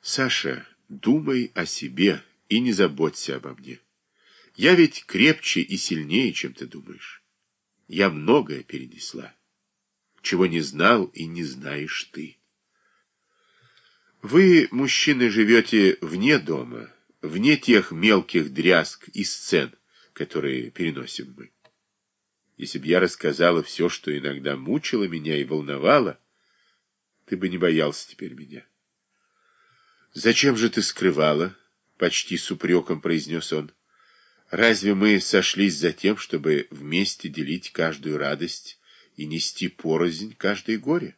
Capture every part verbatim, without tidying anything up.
Саша, думай о себе и не заботься обо мне. Я ведь крепче и сильнее, чем ты думаешь. Я многое перенесла, чего не знал и не знаешь ты. Вы, мужчины, живете вне дома, вне тех мелких дрязг и сцен, которые переносим мы. Если б я рассказала все, что иногда мучило меня и волновало, ты бы не боялся теперь меня. «Зачем же ты скрывала?» — почти с упреком произнес он. «Разве мы сошлись за тем, чтобы вместе делить каждую радость и нести порознь каждое горе?»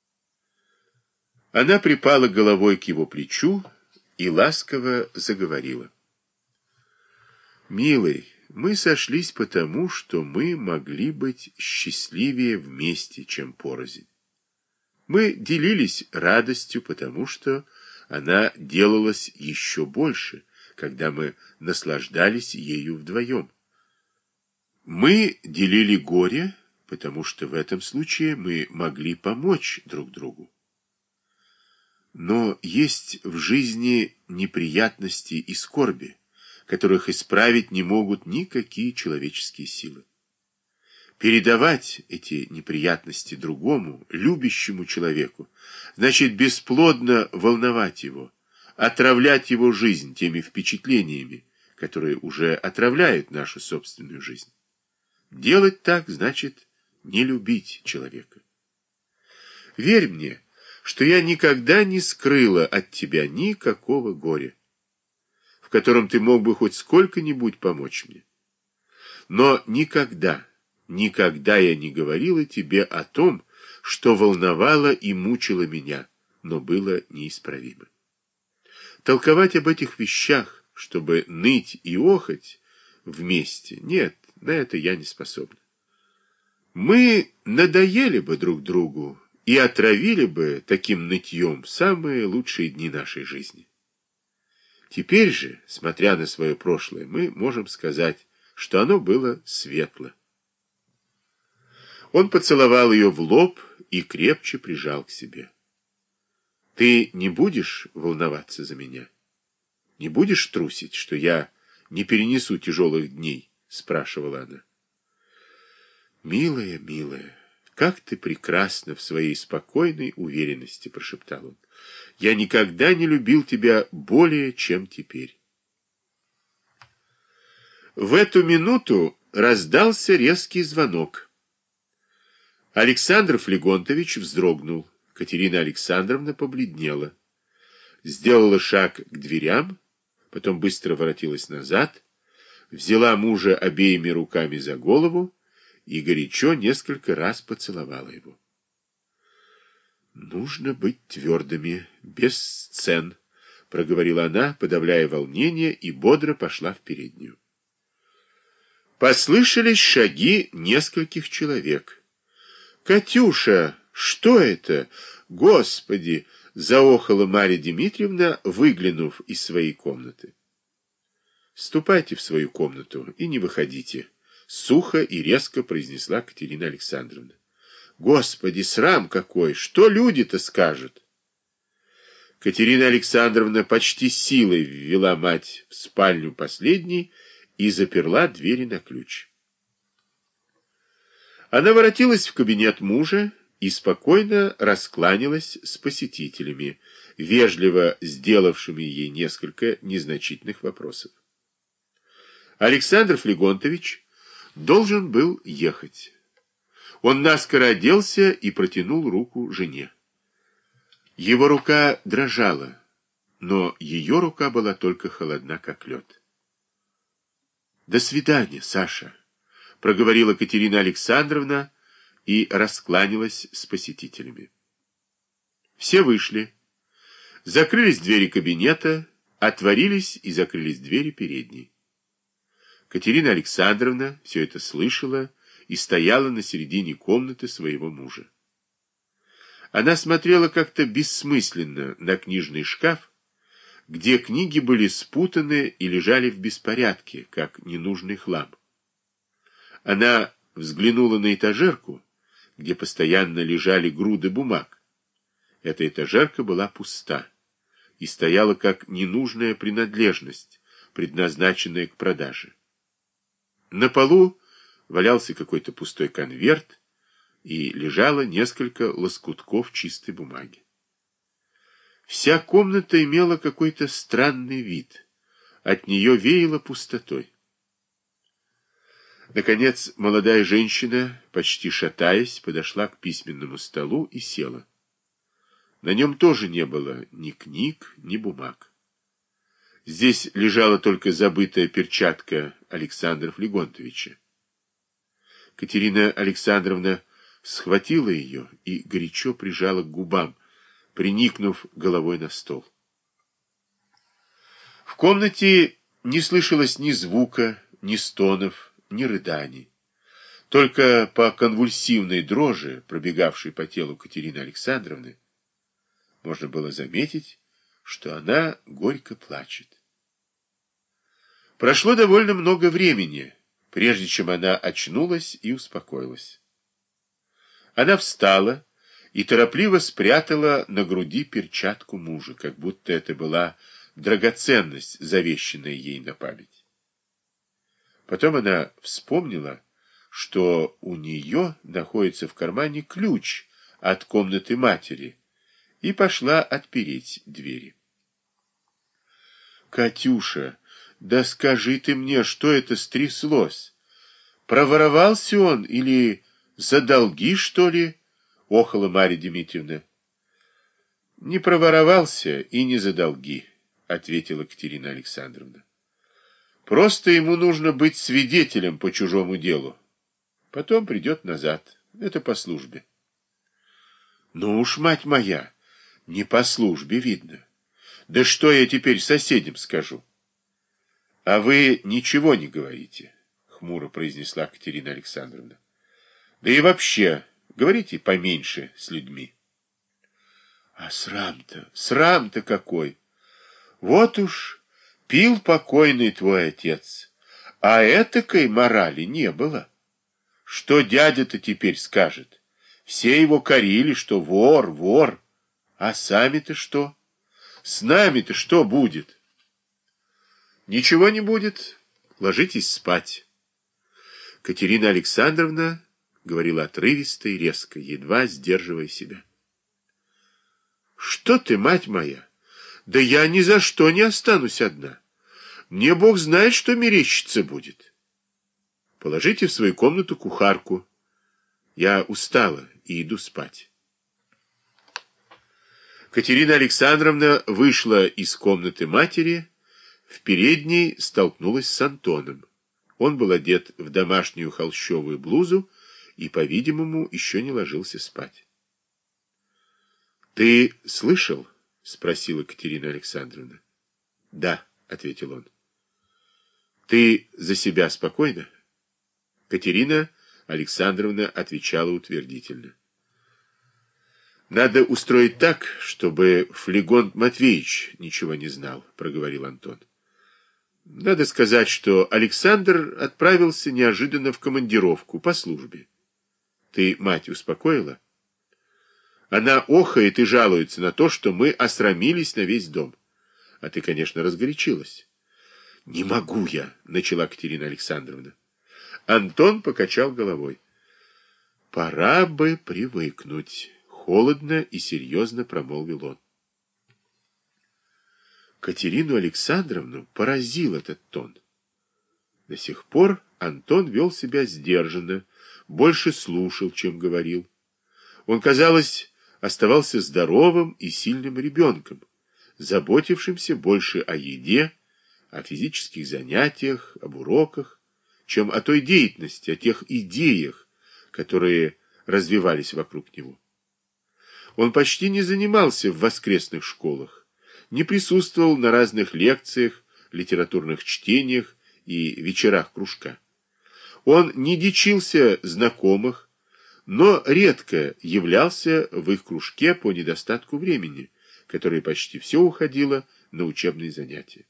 Она припала головой к его плечу и ласково заговорила. «Милый, мы сошлись потому, что мы могли быть счастливее вместе, чем порознь. Мы делились радостью, потому что она делалась еще больше, когда мы наслаждались ею вдвоем. Мы делили горе, потому что в этом случае мы могли помочь друг другу. Но есть в жизни неприятности и скорби, которых исправить не могут никакие человеческие силы. Передавать эти неприятности другому, любящему человеку, значит бесплодно волновать его, отравлять его жизнь теми впечатлениями, которые уже отравляют нашу собственную жизнь. Делать так значит не любить человека. Верь мне, что я никогда не скрыла от тебя никакого горя, в котором ты мог бы хоть сколько-нибудь помочь мне. Но никогда, никогда я не говорила тебе о том, что волновало и мучило меня, но было неисправимо. Толковать об этих вещах, чтобы ныть и охать вместе, нет, на это я не способна. Мы надоели бы друг другу и отравили бы таким нытьем самые лучшие дни нашей жизни. Теперь же, смотря на свое прошлое, мы можем сказать, что оно было светло. Он поцеловал ее в лоб и крепче прижал к себе. «Ты не будешь волноваться за меня? Не будешь трусить, что я не перенесу тяжелых дней?» — спрашивала она. «Милая, милая, как ты прекрасна в своей спокойной уверенности», — прошептал он. «Я никогда не любил тебя более, чем теперь». В эту минуту раздался резкий звонок. Александр Флегонтович вздрогнул. Катерина Александровна побледнела. Сделала шаг к дверям, потом быстро воротилась назад, взяла мужа обеими руками за голову и горячо несколько раз поцеловала его. «Нужно быть твердыми, без сцен», — проговорила она, подавляя волнение, и бодро пошла в переднюю. Послышались шаги нескольких человек. «Катюша, что это? Господи!» — заохала Марья Дмитриевна, выглянув из своей комнаты. «Ступайте в свою комнату и не выходите», — сухо и резко произнесла Катерина Александровна. «Господи, срам какой! Что люди-то скажут?» Катерина Александровна почти силой ввела мать в спальню последней и заперла двери на ключ. Она воротилась в кабинет мужа и спокойно раскланялась с посетителями, вежливо сделавшими ей несколько незначительных вопросов. Александр Флегонтович должен был ехать. Он наскоро оделся и протянул руку жене. Его рука дрожала, но ее рука была только холодна, как лед. «До свидания, Саша», — проговорила Катерина Александровна и раскланялась с посетителями. Все вышли. Закрылись двери кабинета, отворились и закрылись двери передней. Катерина Александровна все это слышала и стояла на середине комнаты своего мужа. Она смотрела как-то бессмысленно на книжный шкаф, где книги были спутаны и лежали в беспорядке, как ненужный хлам. Она взглянула на этажерку, где постоянно лежали груды бумаг. Эта этажерка была пуста. и стояла как ненужная принадлежность, предназначенная к продаже. На полу валялся какой-то пустой конверт, и лежало несколько лоскутков чистой бумаги. Вся комната имела какой-то странный вид. От нее веяло пустотой. Наконец, молодая женщина, почти шатаясь, подошла к письменному столу и села. На нем тоже не было ни книг, ни бумаг. Здесь лежала только забытая перчатка Александра Флегонтовича. Катерина Александровна схватила ее и горячо прижала к губам, приникнув головой на стол. В комнате не слышалось ни звука, ни стонов, ни рыданий. Только по конвульсивной дрожи, пробегавшей по телу Катерины Александровны, можно было заметить, что она горько плачет. Прошло довольно много времени, прежде чем она очнулась и успокоилась. Она встала и торопливо спрятала на груди перчатку мужа, как будто это была драгоценность, завещанная ей на память. Потом она вспомнила, что у нее находится в кармане ключ от комнаты матери, и пошла отпереть двери. «Катюша, да скажи ты мне, что это стряслось? Проворовался он или за долги, что ли?» — охала Марья Дмитриевна. «Не проворовался и не за долги», — ответила Катерина Александровна. «Просто ему нужно быть свидетелем по чужому делу. Потом придет назад. Это по службе». «Ну уж, мать моя, не по службе, видно. Да что я теперь соседям скажу?» «А вы ничего не говорите», — хмуро произнесла Катерина Александровна. «Да и вообще, говорите поменьше с людьми». «А срам-то, срам-то какой! Вот уж пил покойный твой отец, а этакой морали не было. Что дядя-то теперь скажет? Все его корили, что вор, вор. А сами-то что? С нами-то что будет?» «Ничего не будет. Ложитесь спать». Катерина Александровна говорила отрывисто и резко, едва сдерживая себя. «Что ты, мать моя? Да я ни за что не останусь одна. Мне Бог знает, что мерещиться будет. Положите в свою комнату кухарку. Я устала и иду спать». Катерина Александровна вышла из комнаты матери, в передней столкнулась с Антоном. Он был одет в домашнюю холщовую блузу и, по-видимому, еще не ложился спать. «Ты слышал?» — спросила Катерина Александровна. «Да», — ответил он. «Ты за себя спокойна?» Катерина Александровна отвечала утвердительно. «Надо устроить так, чтобы Флегонт Матвеевич ничего не знал», — проговорил Антон. «Надо сказать, что Александр отправился неожиданно в командировку по службе. Ты мать успокоила? Она охает и жалуется на то, что мы осрамились на весь дом. А ты, конечно, разгорячилась». «Не могу я», — начала Катерина Александровна. Антон покачал головой. «Пора бы привыкнуть», — холодно и серьезно промолвил он. Катерину Александровну поразил этот тон. До сих пор Антон вел себя сдержанно, больше слушал, чем говорил. Он, казалось, оставался здоровым и сильным ребенком, заботившимся больше о еде, о физических занятиях, об уроках, чем о той деятельности, о тех идеях, которые развивались вокруг него. Он почти не занимался в воскресных школах, не присутствовал на разных лекциях, литературных чтениях и вечерах кружка. Он не дичился знакомых, но редко являлся в их кружке по недостатку времени, которое почти все уходило на учебные занятия.